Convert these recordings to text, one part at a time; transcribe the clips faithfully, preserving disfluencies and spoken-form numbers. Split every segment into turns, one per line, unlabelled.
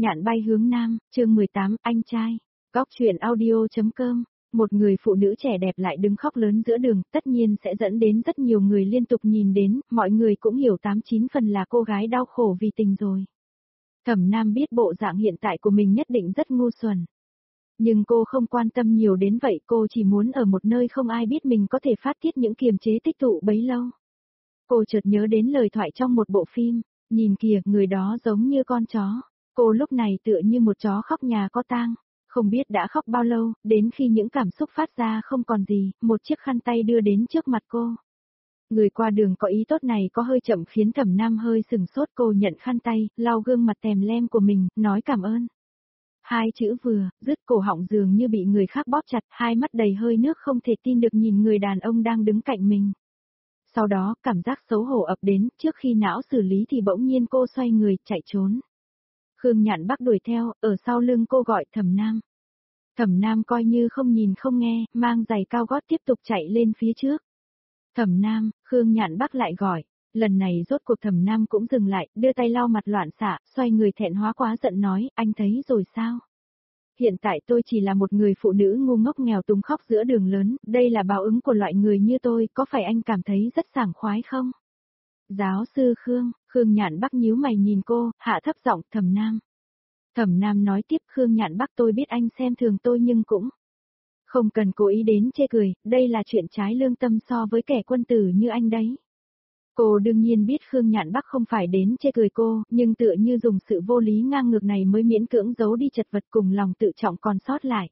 Nhạn bay hướng nam, chương mười tám, anh trai. Góc truyện audio.com. Một người phụ nữ trẻ đẹp lại đứng khóc lớn giữa đường, tất nhiên sẽ dẫn đến rất nhiều người liên tục nhìn đến, mọi người cũng hiểu tám chín phần là cô gái đau khổ vì tình rồi. Thẩm Nam biết bộ dạng hiện tại của mình nhất định rất ngu xuẩn. Nhưng cô không quan tâm nhiều đến vậy, cô chỉ muốn ở một nơi không ai biết mình có thể phát tiết những kiềm chế tích tụ bấy lâu. Cô chợt nhớ đến lời thoại trong một bộ phim, nhìn kìa, người đó giống như con chó. Cô lúc này tựa như một chó khóc nhà có tang, không biết đã khóc bao lâu, đến khi những cảm xúc phát ra không còn gì, một chiếc khăn tay đưa đến trước mặt cô. Người qua đường có ý tốt này có hơi chậm khiến Thẩm Nam hơi sừng sốt, cô nhận khăn tay, lau gương mặt tèm lem của mình, nói cảm ơn. Hai chữ vừa, dứt cổ họng dường như bị người khác bóp chặt, hai mắt đầy hơi nước không thể tin được nhìn người đàn ông đang đứng cạnh mình. Sau đó, cảm giác xấu hổ ập đến, trước khi não xử lý thì bỗng nhiên cô xoay người, chạy trốn. Khương Nhạn Bắc đuổi theo, ở sau lưng cô gọi Thẩm Nam. Thẩm Nam coi như không nhìn không nghe, mang giày cao gót tiếp tục chạy lên phía trước. Thẩm Nam, Khương Nhạn Bắc lại gọi. Lần này rốt cuộc Thẩm Nam cũng dừng lại, đưa tay lau mặt loạn xạ, xoay người thẹn hóa quá giận nói, anh thấy rồi sao? Hiện tại tôi chỉ là một người phụ nữ ngu ngốc nghèo túng khóc giữa đường lớn, đây là báo ứng của loại người như tôi, có phải anh cảm thấy rất sảng khoái không? Giáo sư Khương, Khương Nhạn Bắc nhíu mày nhìn cô, hạ thấp giọng, Thẩm Nam. Thẩm Nam nói tiếp, Khương Nhạn Bắc, tôi biết anh xem thường tôi nhưng cũng không cần cố ý đến chê cười, đây là chuyện trái lương tâm so với kẻ quân tử như anh đấy. Cô đương nhiên biết Khương Nhạn Bắc không phải đến chê cười cô, nhưng tựa như dùng sự vô lý ngang ngược này mới miễn cưỡng giấu đi chật vật cùng lòng tự trọng còn sót lại.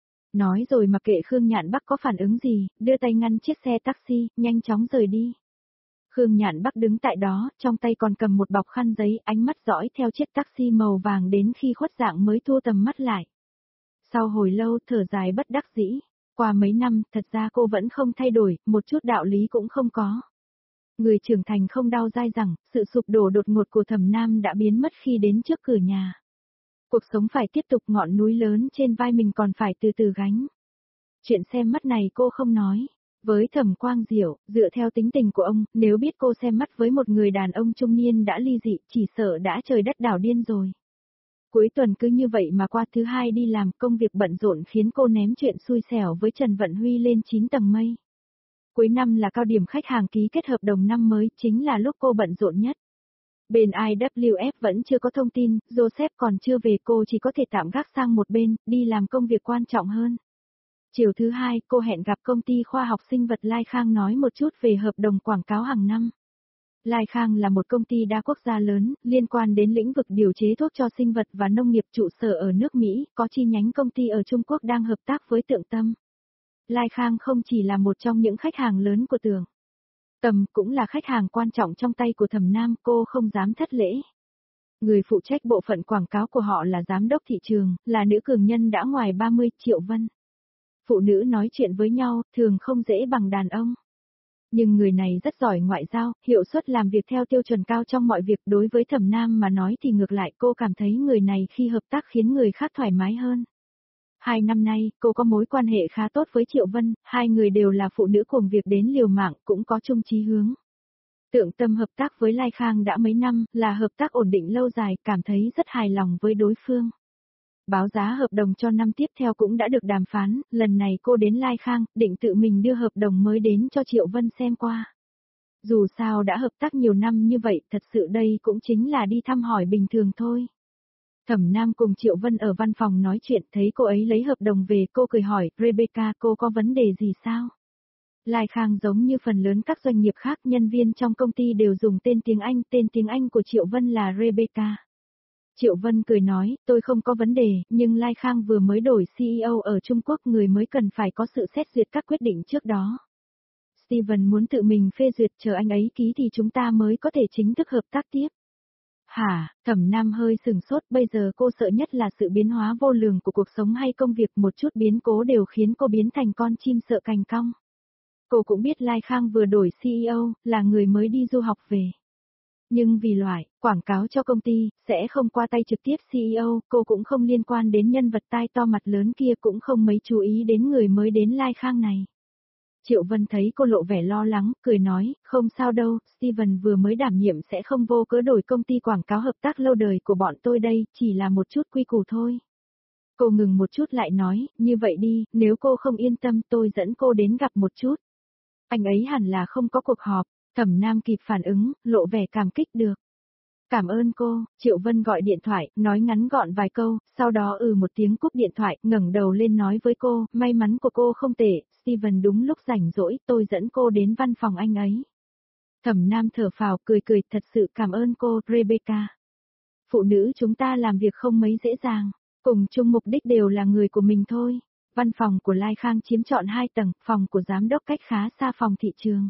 Nói rồi mặc kệ Khương Nhạn Bắc có phản ứng gì, đưa tay ngăn chiếc xe taxi, nhanh chóng rời đi. Khương Nhạn Bắc đứng tại đó, trong tay còn cầm một bọc khăn giấy, ánh mắt dõi theo chiếc taxi màu vàng đến khi khuất dạng mới thu tầm mắt lại. Sau hồi lâu thở dài bất đắc dĩ, qua mấy năm, thật ra cô vẫn không thay đổi, một chút đạo lý cũng không có. Người trưởng thành không đau dai dẳng, sự sụp đổ đột ngột của Thẩm Nam đã biến mất khi đến trước cửa nhà. Cuộc sống phải tiếp tục, ngọn núi lớn trên vai mình còn phải từ từ gánh. Chuyện xem mắt này cô không nói. Với Thẩm Quang Diệu, dựa theo tính tình của ông, nếu biết cô xem mắt với một người đàn ông trung niên đã ly dị, chỉ sợ đã trời đất đảo điên rồi. Cuối tuần cứ như vậy mà qua, thứ hai đi làm, công việc bận rộn khiến cô ném chuyện xui xẻo với Trần Vận Huy lên chín tầng mây. Cuối năm là cao điểm khách hàng ký kết hợp đồng năm mới, chính là lúc cô bận rộn nhất. Bên i vê ép vẫn chưa có thông tin, Joseph còn chưa về, cô chỉ có thể tạm gác sang một bên, đi làm công việc quan trọng hơn. Chiều thứ hai, cô hẹn gặp công ty khoa học sinh vật Lai Khang nói một chút về hợp đồng quảng cáo hàng năm. Lai Khang là một công ty đa quốc gia lớn, liên quan đến lĩnh vực điều chế thuốc cho sinh vật và nông nghiệp, trụ sở ở nước Mỹ, có chi nhánh công ty ở Trung Quốc đang hợp tác với Tượng Tâm. Lai Khang không chỉ là một trong những khách hàng lớn của Tượng Tâm, cũng là khách hàng quan trọng trong tay của Thẩm Nam, cô không dám thất lễ. Người phụ trách bộ phận quảng cáo của họ là giám đốc thị trường, là nữ cường nhân đã ngoài ba mươi, Triệu Vân. Phụ nữ nói chuyện với nhau, thường không dễ bằng đàn ông. Nhưng người này rất giỏi ngoại giao, hiệu suất làm việc theo tiêu chuẩn cao trong mọi việc, đối với Thẩm Nam mà nói thì ngược lại, cô cảm thấy người này khi hợp tác khiến người khác thoải mái hơn. Hai năm nay, cô có mối quan hệ khá tốt với Triệu Vân, hai người đều là phụ nữ cùng việc đến liều mạng, cũng có chung chí hướng. Tượng Tâm hợp tác với Lai Khang đã mấy năm, là hợp tác ổn định lâu dài, cảm thấy rất hài lòng với đối phương. Báo giá hợp đồng cho năm tiếp theo cũng đã được đàm phán, lần này cô đến Lai Khang, định tự mình đưa hợp đồng mới đến cho Triệu Vân xem qua. Dù sao đã hợp tác nhiều năm như vậy, thật sự đây cũng chính là đi thăm hỏi bình thường thôi. Thẩm Nam cùng Triệu Vân ở văn phòng nói chuyện, thấy cô ấy lấy hợp đồng về, cô cười hỏi, Rebecca, cô có vấn đề gì sao? Lai Khang giống như phần lớn các doanh nghiệp khác, nhân viên trong công ty đều dùng tên tiếng Anh, tên tiếng Anh của Triệu Vân là Rebecca. Triệu Vân cười nói, tôi không có vấn đề, nhưng Lai Khang vừa mới đổi xê e ô ở Trung Quốc, người mới cần phải có sự xét duyệt các quyết định trước đó. Steven muốn tự mình phê duyệt, chờ anh ấy ký thì chúng ta mới có thể chính thức hợp tác tiếp. Hả, Thẩm Nam hơi sừng sốt, bây giờ cô sợ nhất là sự biến hóa vô lường của cuộc sống hay công việc, một chút biến cố đều khiến cô biến thành con chim sợ cành cong. Cô cũng biết Lai Khang vừa đổi xê e ô, là người mới đi du học về. Nhưng vì loại, quảng cáo cho công ty, sẽ không qua tay trực tiếp xê e ô, cô cũng không liên quan đến nhân vật tai to mặt lớn kia, cũng không mấy chú ý đến người mới đến Lai Khang này. Triệu Vân thấy cô lộ vẻ lo lắng, cười nói, không sao đâu, Steven vừa mới đảm nhiệm sẽ không vô cớ đổi công ty quảng cáo hợp tác lâu đời của bọn tôi đây, chỉ là một chút quy củ thôi. Cô ngừng một chút lại nói, như vậy đi, nếu cô không yên tâm tôi dẫn cô đến gặp một chút. Anh ấy hẳn là không có cuộc họp, Thẩm Nam kịp phản ứng, lộ vẻ cảm kích được. Cảm ơn cô, Triệu Vân gọi điện thoại, nói ngắn gọn vài câu, sau đó ừ một tiếng cúp điện thoại, ngẩng đầu lên nói với cô, may mắn của cô không tệ, Steven đúng lúc rảnh rỗi, tôi dẫn cô đến văn phòng anh ấy. Thẩm Nam thở phào, cười cười, thật sự cảm ơn cô, Rebecca. Phụ nữ chúng ta làm việc không mấy dễ dàng, cùng chung mục đích đều là người của mình thôi. Văn phòng của Lai Khang chiếm trọn hai tầng, phòng của giám đốc cách khá xa phòng thị trường.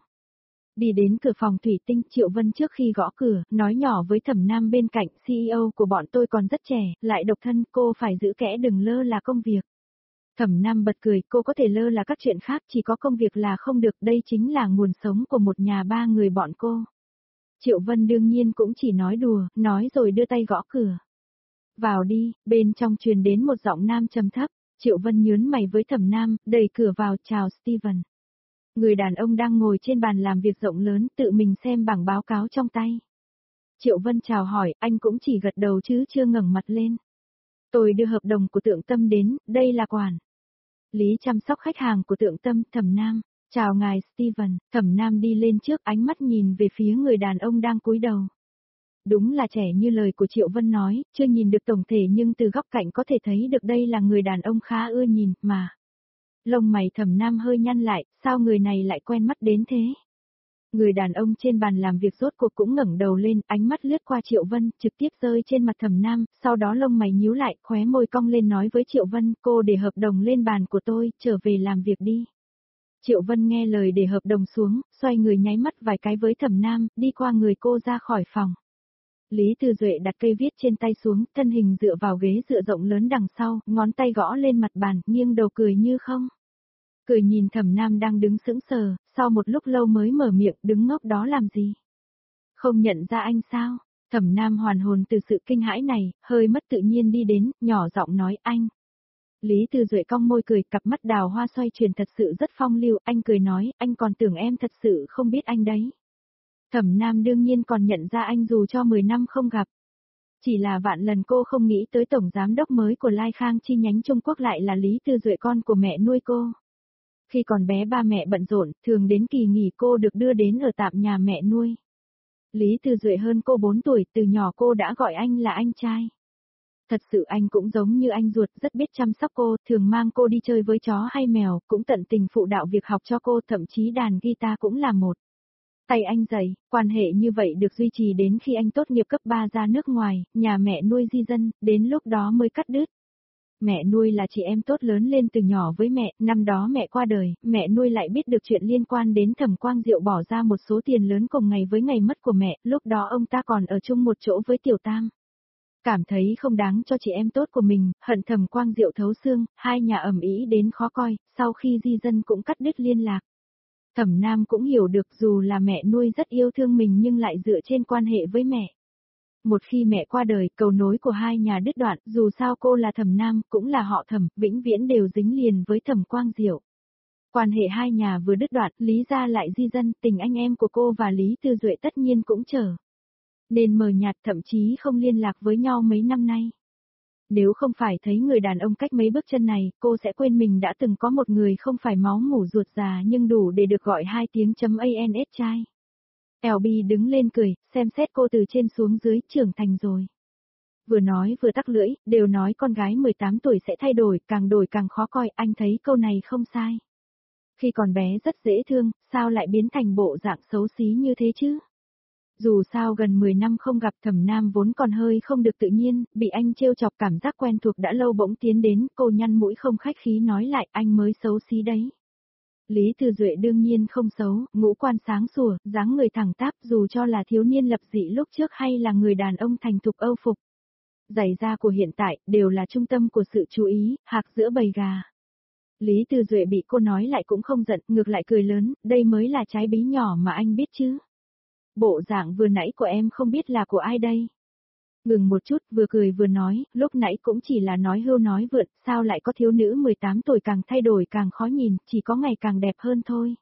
Đi đến cửa phòng thủy tinh, Triệu Vân trước khi gõ cửa, nói nhỏ với Thẩm Nam bên cạnh, xê e ô của bọn tôi còn rất trẻ, lại độc thân, cô phải giữ kẽ đừng lơ là công việc. Thẩm Nam bật cười, cô có thể lơ là các chuyện khác, chỉ có công việc là không được, đây chính là nguồn sống của một nhà ba người bọn cô. Triệu Vân đương nhiên cũng chỉ nói đùa, nói rồi đưa tay gõ cửa. Vào đi, bên trong truyền đến một giọng nam trầm thấp, Triệu Vân nhướng mày với Thẩm Nam, đẩy cửa vào, chào Steven. Người đàn ông đang ngồi trên bàn làm việc rộng lớn, tự mình xem bảng báo cáo trong tay. Triệu Vân chào hỏi, anh cũng chỉ gật đầu chứ chưa ngẩng mặt lên. Tôi đưa hợp đồng của Tượng Tâm đến, đây là quản lý chăm sóc khách hàng của Tượng Tâm, Thẩm Nam. Chào ngài Steven, Thẩm Nam đi lên trước, ánh mắt nhìn về phía người đàn ông đang cúi đầu. Đúng là trẻ như lời của Triệu Vân nói, chưa nhìn được tổng thể nhưng từ góc cạnh có thể thấy được đây là người đàn ông khá ưa nhìn, mà. Lông mày Thẩm Nam hơi nhăn lại, sao người này lại quen mắt đến thế? Người đàn ông trên bàn làm việc rốt cuộc cũng ngẩng đầu lên, ánh mắt lướt qua Triệu Vân, trực tiếp rơi trên mặt Thẩm Nam, sau đó lông mày nhíu lại, khóe môi cong lên nói với Triệu Vân, cô để hợp đồng lên bàn của tôi, trở về làm việc đi. Triệu Vân nghe lời để hợp đồng xuống, xoay người nháy mắt vài cái với Thẩm Nam, đi qua người cô ra khỏi phòng. Lý Tư Duệ đặt cây viết trên tay xuống, thân hình dựa vào ghế dựa rộng lớn đằng sau, ngón tay gõ lên mặt bàn, nghiêng đầu cười như không. Cười nhìn Thẩm Nam đang đứng sững sờ, sau một lúc lâu mới mở miệng, đứng ngốc đó làm gì? Không nhận ra anh sao? Thẩm Nam hoàn hồn từ sự kinh hãi này, hơi mất tự nhiên đi đến, nhỏ giọng nói anh. Lý Tư Duệ cong môi cười, cặp mắt đào hoa xoay chuyển thật sự rất phong lưu, anh cười nói, anh còn tưởng em thật sự không biết anh đấy. Thẩm Nam đương nhiên còn nhận ra anh dù cho mười năm không gặp. Chỉ là vạn lần cô không nghĩ tới tổng giám đốc mới của Lai Khang chi nhánh Trung Quốc lại là Lý Tư Duệ, con của mẹ nuôi cô. Khi còn bé ba mẹ bận rộn, thường đến kỳ nghỉ cô được đưa đến ở tạm nhà mẹ nuôi. Lý Tư Duệ hơn cô bốn tuổi, từ nhỏ cô đã gọi anh là anh trai. Thật sự anh cũng giống như anh ruột, rất biết chăm sóc cô, thường mang cô đi chơi với chó hay mèo, cũng tận tình phụ đạo việc học cho cô, thậm chí đàn guitar cũng là một. Tay anh dạy, quan hệ như vậy được duy trì đến khi anh tốt nghiệp cấp ba ra nước ngoài, nhà mẹ nuôi di dân, đến lúc đó mới cắt đứt. Mẹ nuôi là chị em tốt lớn lên từ nhỏ với mẹ, năm đó mẹ qua đời, mẹ nuôi lại biết được chuyện liên quan đến Thẩm Quang Diệu bỏ ra một số tiền lớn cùng ngày với ngày mất của mẹ, lúc đó ông ta còn ở chung một chỗ với Tiểu Tam. Cảm thấy không đáng cho chị em tốt của mình, hận Thẩm Quang Diệu thấu xương, hai nhà ầm ĩ đến khó coi, sau khi di dân cũng cắt đứt liên lạc. Thẩm Nam cũng hiểu được dù là mẹ nuôi rất yêu thương mình nhưng lại dựa trên quan hệ với mẹ. Một khi mẹ qua đời, cầu nối của hai nhà đứt đoạn, dù sao cô là Thẩm Nam, cũng là họ Thẩm, vĩnh viễn đều dính liền với Thẩm Quang Diệu. Quan hệ hai nhà vừa đứt đoạn, Lý gia lại di dân, tình anh em của cô và Lý Tư Duệ tất nhiên cũng trở nên mờ nhạt, thậm chí không liên lạc với nhau mấy năm nay. Nếu không phải thấy người đàn ông cách mấy bước chân này, cô sẽ quên mình đã từng có một người không phải máu mủ ruột già nhưng đủ để được gọi hai tiếng chấm ans trai. lờ bê đứng lên cười, xem xét cô từ trên xuống dưới, trưởng thành rồi. Vừa nói vừa tắc lưỡi, đều nói con gái mười tám tuổi sẽ thay đổi, càng đổi càng khó coi, anh thấy câu này không sai. Khi còn bé rất dễ thương, sao lại biến thành bộ dạng xấu xí như thế chứ? Dù sao gần mười năm không gặp, Thẩm Nam vốn còn hơi không được tự nhiên, bị anh trêu chọc, cảm giác quen thuộc đã lâu bỗng tiến đến, cô nhăn mũi không khách khí nói lại, anh mới xấu xí đấy. Lý Tư Duệ đương nhiên không xấu, ngũ quan sáng sủa, dáng người thẳng tắp, dù cho là thiếu niên lập dị lúc trước hay là người đàn ông thành thục Âu phục. Giày da của hiện tại, đều là trung tâm của sự chú ý, hạc giữa bầy gà. Lý Tư Duệ bị cô nói lại cũng không giận, ngược lại cười lớn, đây mới là trái bí nhỏ mà anh biết chứ. Bộ dạng vừa nãy của em không biết là của ai đây. Ngừng một chút, vừa cười vừa nói, lúc nãy cũng chỉ là nói hưu nói vượn, sao lại có thiếu nữ mười tám tuổi càng thay đổi càng khó nhìn, chỉ có ngày càng đẹp hơn thôi.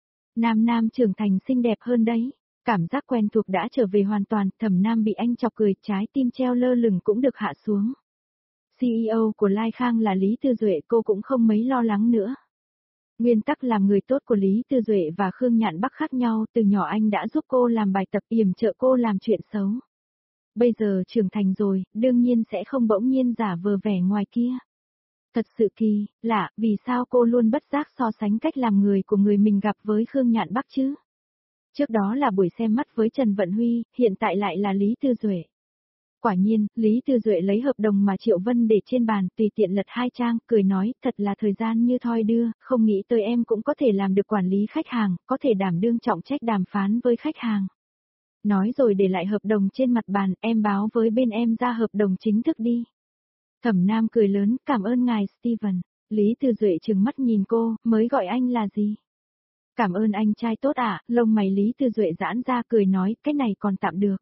Nam Nam trưởng thành xinh đẹp hơn đấy. Cảm giác quen thuộc đã trở về hoàn toàn, Thẩm Nam bị anh chọc cười, trái tim treo lơ lửng cũng được hạ xuống. xê e ô của Lai Khang là Lý Tư Duệ, cô cũng không mấy lo lắng nữa. Nguyên tắc làm người tốt của Lý Tư Duệ và Khương Nhạn Bắc khác nhau, từ nhỏ anh đã giúp cô làm bài tập, yểm trợ cô làm chuyện xấu. Bây giờ trưởng thành rồi, đương nhiên sẽ không bỗng nhiên giả vờ vẻ ngoài kia. Thật sự kỳ, lạ, vì sao cô luôn bất giác so sánh cách làm người của người mình gặp với Khương Nhạn Bắc chứ? Trước đó là buổi xem mắt với Trần Vận Huy, hiện tại lại là Lý Tư Duệ. Quả nhiên, Lý Tư Duệ lấy hợp đồng mà Triệu Vân để trên bàn, tùy tiện lật hai trang, cười nói, thật là thời gian như thoi đưa, không nghĩ tới em cũng có thể làm được quản lý khách hàng, có thể đảm đương trọng trách đàm phán với khách hàng. Nói rồi để lại hợp đồng trên mặt bàn, em báo với bên em ra hợp đồng chính thức đi. Thẩm Nam cười lớn, cảm ơn ngài Steven. Lý Tư Duệ trừng mắt nhìn cô, mới gọi anh là gì? Cảm ơn anh trai tốt ạ, à, lông mày Lý Tư Duệ giãn ra cười nói, cái này còn tạm được.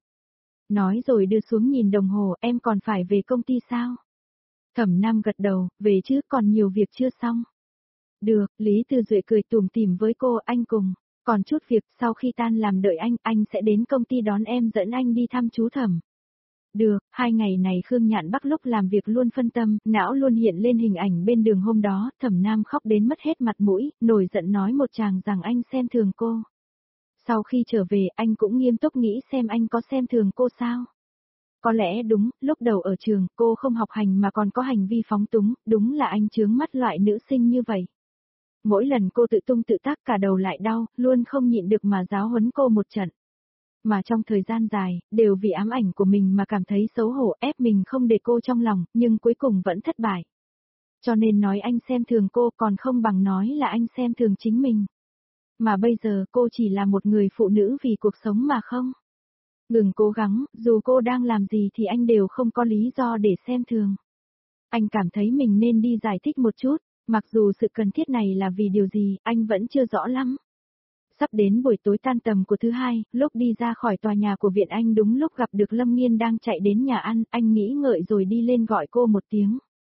Nói rồi đưa xuống nhìn đồng hồ, em còn phải về công ty sao? Thẩm Nam gật đầu, về chứ, còn nhiều việc chưa xong. Được, Lý Tư Duệ cười tủm tỉm với cô, anh cùng. Còn chút việc, sau khi tan làm đợi anh, anh sẽ đến công ty đón em dẫn anh đi thăm chú Thẩm. Được, hai ngày này Khương Nhạn Bắc lúc làm việc luôn phân tâm, não luôn hiện lên hình ảnh bên đường hôm đó, Thẩm Nam khóc đến mất hết mặt mũi, nổi giận nói một chàng rằng anh xem thường cô. Sau khi trở về, anh cũng nghiêm túc nghĩ xem anh có xem thường cô sao. Có lẽ đúng, lúc đầu ở trường, cô không học hành mà còn có hành vi phóng túng, đúng là anh chướng mắt loại nữ sinh như vậy. Mỗi lần cô tự tung tự tác cả đầu lại đau, luôn không nhịn được mà giáo huấn cô một trận. Mà trong thời gian dài, đều vì ám ảnh của mình mà cảm thấy xấu hổ ép mình không để cô trong lòng, nhưng cuối cùng vẫn thất bại. Cho nên nói anh xem thường cô còn không bằng nói là anh xem thường chính mình. Mà bây giờ cô chỉ là một người phụ nữ vì cuộc sống mà không. Ngừng cố gắng, dù cô đang làm gì thì anh đều không có lý do để xem thường. Anh cảm thấy mình nên đi giải thích một chút, mặc dù sự cần thiết này là vì điều gì, anh vẫn chưa rõ lắm. Sắp đến buổi tối tan tầm của thứ hai, lúc đi ra khỏi tòa nhà của viện anh đúng lúc gặp được Lâm Nghiên đang chạy đến nhà ăn, anh nghĩ ngợi rồi đi lên gọi cô một tiếng.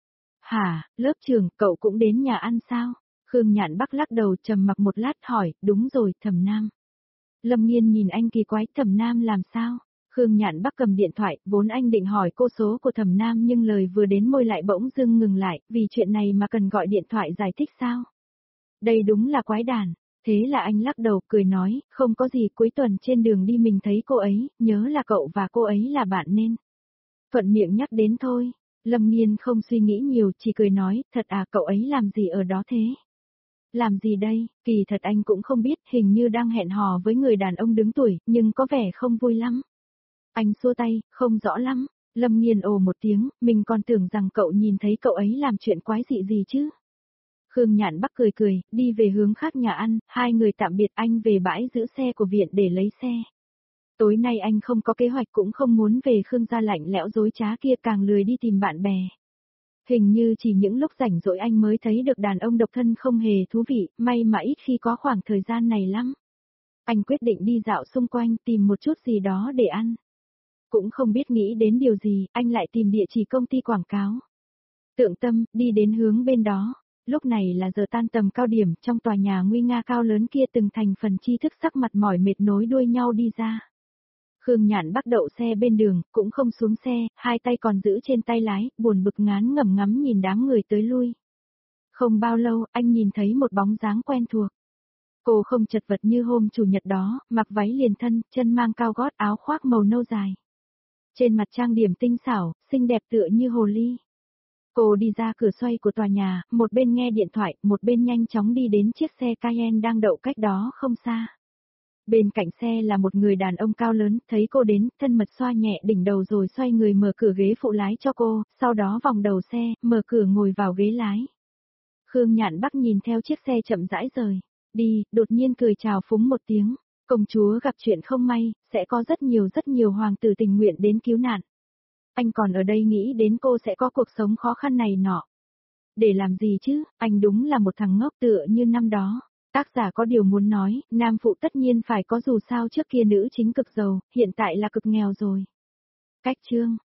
Hả, lớp trưởng, cậu cũng đến nhà ăn sao? Khương Nhạn Bắc lắc đầu trầm mặc một lát hỏi, đúng rồi, Thẩm Nam. Lâm Nghiên nhìn anh kỳ quái, Thẩm Nam làm sao? Khương Nhạn Bắc cầm điện thoại, vốn anh định hỏi cô số của Thẩm Nam nhưng lời vừa đến môi lại bỗng dưng ngừng lại, vì chuyện này mà cần gọi điện thoại giải thích sao? Đây đúng là quái đản. Thế là anh lắc đầu, cười nói, không có gì, cuối tuần trên đường đi mình thấy cô ấy, nhớ là cậu và cô ấy là bạn nên. Thuận miệng nhắc đến thôi. Lâm Nghiên không suy nghĩ nhiều, chỉ cười nói, thật à, cậu ấy làm gì ở đó thế? Làm gì đây, kỳ thật anh cũng không biết, hình như đang hẹn hò với người đàn ông đứng tuổi, nhưng có vẻ không vui lắm. Anh xua tay, không rõ lắm. Lâm Nghiên ồ một tiếng, mình còn tưởng rằng cậu nhìn thấy cậu ấy làm chuyện quái dị gì chứ. Khương Nhạn Bắc cười cười, đi về hướng khác nhà ăn, hai người tạm biệt, anh về bãi giữ xe của viện để lấy xe. Tối nay anh không có kế hoạch cũng không muốn về Khương gia lạnh lẽo dối trá kia, càng lười đi tìm bạn bè. Hình như chỉ những lúc rảnh rỗi anh mới thấy được đàn ông độc thân không hề thú vị, may mà ít khi có khoảng thời gian này lắm. Anh quyết định đi dạo xung quanh tìm một chút gì đó để ăn. Cũng không biết nghĩ đến điều gì, anh lại tìm địa chỉ công ty quảng cáo. Tượng Tâm, đi đến hướng bên đó. Lúc này là giờ tan tầm cao điểm, trong tòa nhà nguy nga cao lớn kia từng thành phần tri thức sắc mặt mỏi mệt nối đuôi nhau đi ra. Khương Nhạn Bắc đậu xe bên đường, cũng không xuống xe, hai tay còn giữ trên tay lái, buồn bực ngán ngẩm ngắm nhìn đám người tới lui. Không bao lâu, anh nhìn thấy một bóng dáng quen thuộc. Cô không chật vật như hôm chủ nhật đó, mặc váy liền thân, chân mang cao gót, áo khoác màu nâu dài. Trên mặt trang điểm tinh xảo, xinh đẹp tựa như hồ ly. Cô đi ra cửa xoay của tòa nhà, một bên nghe điện thoại, một bên nhanh chóng đi đến chiếc xe Cayenne đang đậu cách đó không xa. Bên cạnh xe là một người đàn ông cao lớn, thấy cô đến, thân mật xoa nhẹ đỉnh đầu rồi xoay người mở cửa ghế phụ lái cho cô, sau đó vòng đầu xe, mở cửa ngồi vào ghế lái. Khương Nhạn Bắc nhìn theo chiếc xe chậm rãi rời, đi, đột nhiên cười chào phúng một tiếng, công chúa gặp chuyện không may, sẽ có rất nhiều rất nhiều hoàng tử tình nguyện đến cứu nạn. Anh còn ở đây nghĩ đến cô sẽ có cuộc sống khó khăn này nọ. Để làm gì chứ, anh đúng là một thằng ngốc tựa như năm đó. Tác giả có điều muốn nói, nam phụ tất nhiên phải có dù sao trước kia nữ chính cực giàu, hiện tại là cực nghèo rồi. Cách chương